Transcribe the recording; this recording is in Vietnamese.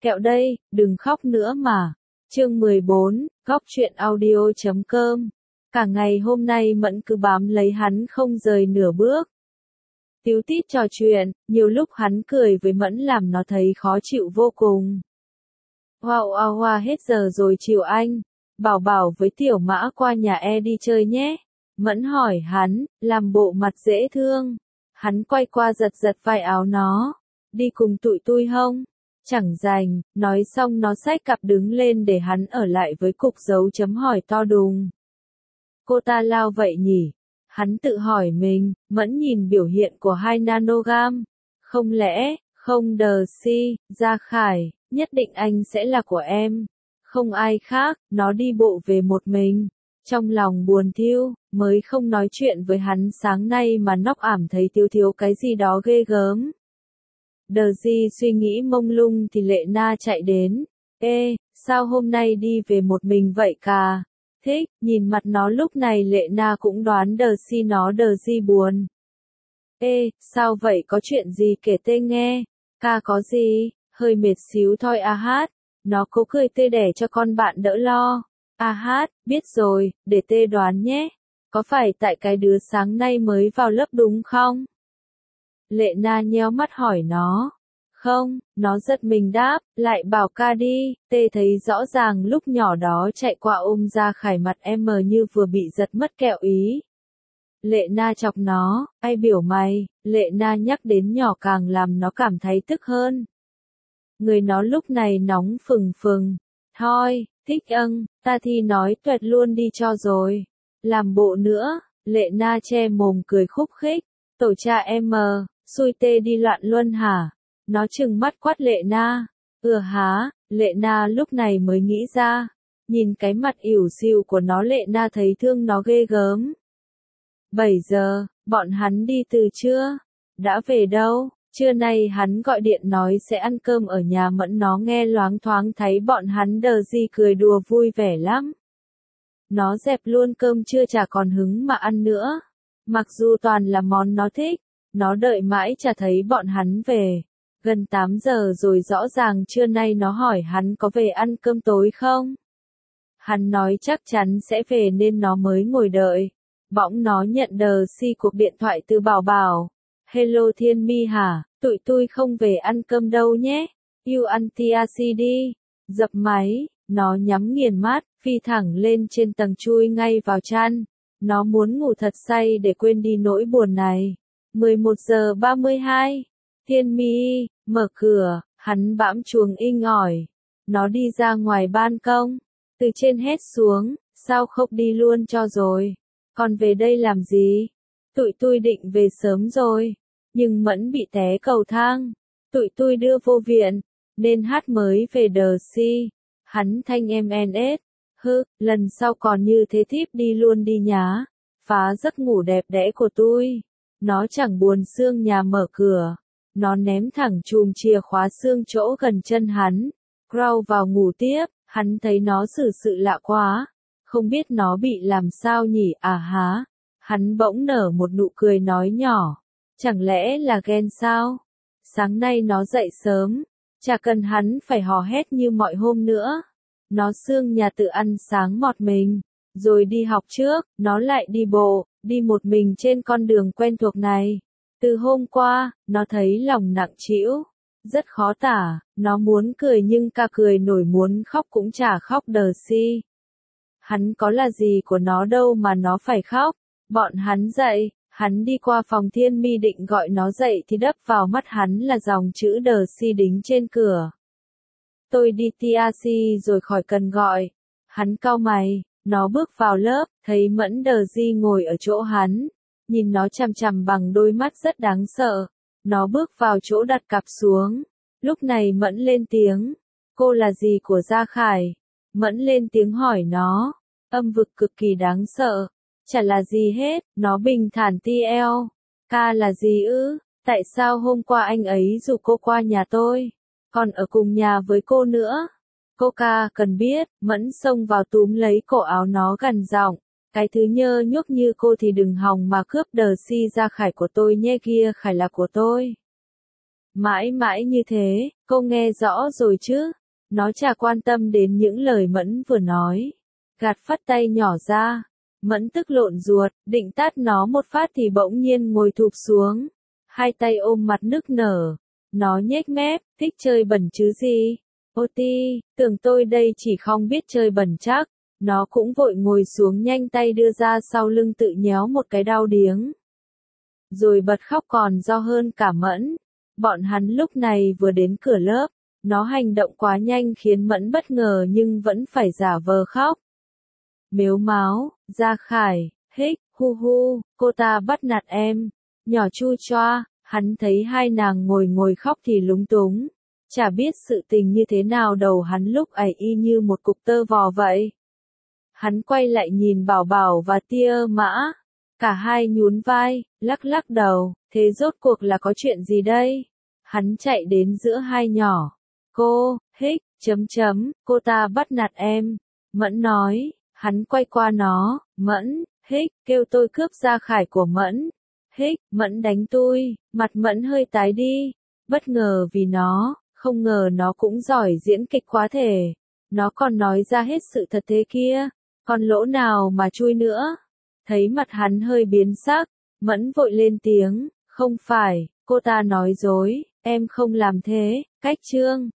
Kẹo đây, đừng khóc nữa mà. Chương 14, Góc truyện audio.com. Cả ngày hôm nay Mẫn cứ bám lấy hắn không rời nửa bước. Tíu tít trò chuyện, nhiều lúc hắn cười với Mẫn làm nó thấy khó chịu vô cùng. Hoa hết giờ rồi chiều anh. Bảo Bảo với Tiểu Mã qua nhà đi chơi nhé. Mẫn hỏi hắn, làm bộ mặt dễ thương. Hắn quay qua giật giật vai áo nó. Đi cùng tụi tui hông? Chẳng rành, nói xong nó xách cặp đứng lên để hắn ở lại với cục dấu chấm hỏi to đùng. Cô ta lao vậy nhỉ? Hắn tự hỏi mình, Mẫn nhìn biểu hiện của 2 nanogam. Không lẽ, không đờ si, Gia Khải, nhất định anh sẽ là của em. Không ai khác, nó đi bộ về một mình. Trong lòng buồn thiu, mới không nói chuyện với hắn sáng nay mà nóc ảm thấy thiếu cái gì đó ghê gớm. Đờ Di suy nghĩ mông lung thì Lệ Na chạy đến. Ê, sao hôm nay đi về một mình vậy cà? Thích, nhìn mặt nó lúc này Lệ Na cũng đoán Đờ Di buồn. Ê, sao vậy, có chuyện gì kể tê nghe? Ca có gì, hơi mệt xíu thôi à hát. Nó cố cười tê để cho con bạn đỡ lo. À hát, biết rồi, để tê đoán nhé. Có phải tại cái đứa sáng nay mới vào lớp đúng không? Lệ Na nheo mắt hỏi nó. Không, nó giật mình đáp, lại bảo ca đi. Tê thấy rõ ràng lúc nhỏ đó chạy qua ôm Gia Khải mặt em mờ như vừa bị giật mất kẹo ý. Lệ Na chọc nó, ai biểu mày? Lệ Na nhắc đến nhỏ càng làm nó cảm thấy tức hơn. Người nó lúc này nóng phừng phừng. Thôi, thích ta thì nói tuệt luôn đi cho rồi. Làm bộ nữa, Lệ Na che mồm cười khúc khích. Tổ cha em xui tê đi loạn luân hả? Nó trừng mắt quát Lệ Na. Há, Lệ Na lúc này mới nghĩ ra. Nhìn cái mặt ỉu xìu của nó Lệ Na thấy thương nó ghê gớm. 7 giờ, bọn hắn đi từ trưa. Đã về đâu? Trưa nay hắn gọi điện nói sẽ ăn cơm ở nhà Mẫn, nó nghe loáng thoáng thấy bọn hắn Đờ Di cười đùa vui vẻ lắm. Nó dẹp luôn cơm trưa chả còn hứng mà ăn nữa. Mặc dù toàn là món nó thích, nó đợi mãi chả thấy bọn hắn về. Gần 8 giờ rồi rõ ràng trưa nay nó hỏi hắn có về ăn cơm tối không? Hắn nói chắc chắn sẽ về nên nó mới ngồi đợi. Bỗng nó nhận Đờ Di cuộc điện thoại từ Bảo Bảo. Hello Thiên Mi hả, tụi tôi không về ăn cơm đâu nhé. You ăn TRC đi. Dập máy, nó nhắm nghiền mắt, phi thẳng lên trên tầng chui ngay vào chăn. Nó muốn ngủ thật say để quên đi nỗi buồn này. 11 giờ 32. Thiên Mi, mở cửa, hắn bẵm chuồng inh ỏi. Nó đi ra ngoài ban công. Từ trên hét xuống, sao không đi luôn cho rồi. Còn về đây làm gì? Tụi tôi định về sớm rồi. Nhưng Mẫn bị té cầu thang. Tụi tôi đưa vô viện. Nên hát mới về Đờ Di. Hắn thanh em NS. Lần sau còn như thế thiếp đi luôn đi nhá. Phá giấc ngủ đẹp đẽ của tôi. Nó chẳng buồn xương nhà mở cửa. Nó ném thẳng chùm chìa khóa xương chỗ gần chân hắn. Crawl vào ngủ tiếp. Hắn thấy nó xử sự lạ quá. Không biết nó bị làm sao nhỉ à há. Hắn bỗng nở một nụ cười nói nhỏ. Chẳng lẽ là ghen sao? Sáng nay nó dậy sớm. Chả cần hắn phải hò hét như mọi hôm nữa. Nó xương nhà tự ăn sáng mọt mình. Rồi đi học trước, nó lại đi bộ, đi một mình trên con đường quen thuộc này. Từ hôm qua, nó thấy lòng nặng trĩu. Rất khó tả, nó muốn cười nhưng ca cười nổi, muốn khóc cũng chả khóc Đờ Di. Hắn có là gì của nó đâu mà nó phải khóc. Bọn hắn dậy, hắn đi qua phòng Thiên Mi định gọi nó dậy thì đập vào mắt hắn là dòng chữ Đờ Di đính trên cửa. Tôi đi TRC rồi khỏi cần gọi. Hắn cau mày, nó bước vào lớp, thấy Mẫn Đờ Di ngồi ở chỗ hắn. Nhìn nó chằm chằm bằng đôi mắt rất đáng sợ. Nó bước vào chỗ đặt cặp xuống. Lúc này Mẫn lên tiếng. Cô là gì của Gia Khải? Mẫn lên tiếng hỏi nó. Âm vực cực kỳ đáng sợ. Chả là gì hết, nó bình thản TL. Ca là gì ư? Tại sao hôm qua anh ấy rủ cô qua nhà tôi? Còn ở cùng nhà với cô nữa? Cô ca cần biết. Mẫn xông vào túm lấy cổ áo nó gằn giọng. Cái thứ nhơ nhuốc như cô thì đừng hòng mà cướp Đờ Di Gia Khải của tôi nhé, kia Khải là của tôi. Mãi mãi như thế, cô nghe rõ rồi chứ? Nó chả quan tâm đến những lời Mẫn vừa nói. Gạt phắt tay nhỏ ra. Mẫn tức lộn ruột, định tát nó một phát thì bỗng nhiên ngồi thụp xuống. Hai tay ôm mặt nức nở. Nó nhếch mép, thích chơi bẩn chứ gì? Ô ti, tưởng tôi đây chỉ không biết chơi bẩn chắc. Nó cũng vội ngồi xuống nhanh tay đưa ra sau lưng tự nhéo một cái đau điếng. Rồi bật khóc còn do hơn cả Mẫn. Bọn hắn lúc này vừa đến cửa lớp. Nó hành động quá nhanh khiến Mẫn bất ngờ nhưng vẫn phải giả vờ khóc. Mếu máo, Gia Khải, hích, hu hu, cô ta bắt nạt em. Nhỏ chu choa, hắn thấy hai nàng ngồi khóc thì lúng túng. Chả biết sự tình như thế nào đầu hắn lúc ấy y như một cục tơ vò vậy. Hắn quay lại nhìn Bảo Bảo và Tia Mã. Cả hai nhún vai, lắc lắc đầu, thế rốt cuộc là có chuyện gì đây? Hắn chạy đến giữa hai nhỏ. Cô, hích, cô ta bắt nạt em. Mẫn nói, hắn quay qua nó, Mẫn, hích, kêu tôi cướp Gia Khải của Mẫn. Hích, Mẫn đánh tôi, mặt Mẫn hơi tái đi. Bất ngờ vì nó, không ngờ nó cũng giỏi diễn kịch quá thể. Nó còn nói ra hết sự thật thế kia, còn lỗ nào mà chui nữa. Thấy mặt hắn hơi biến sắc, Mẫn vội lên tiếng, không phải, cô ta nói dối, em không làm thế, cách chương.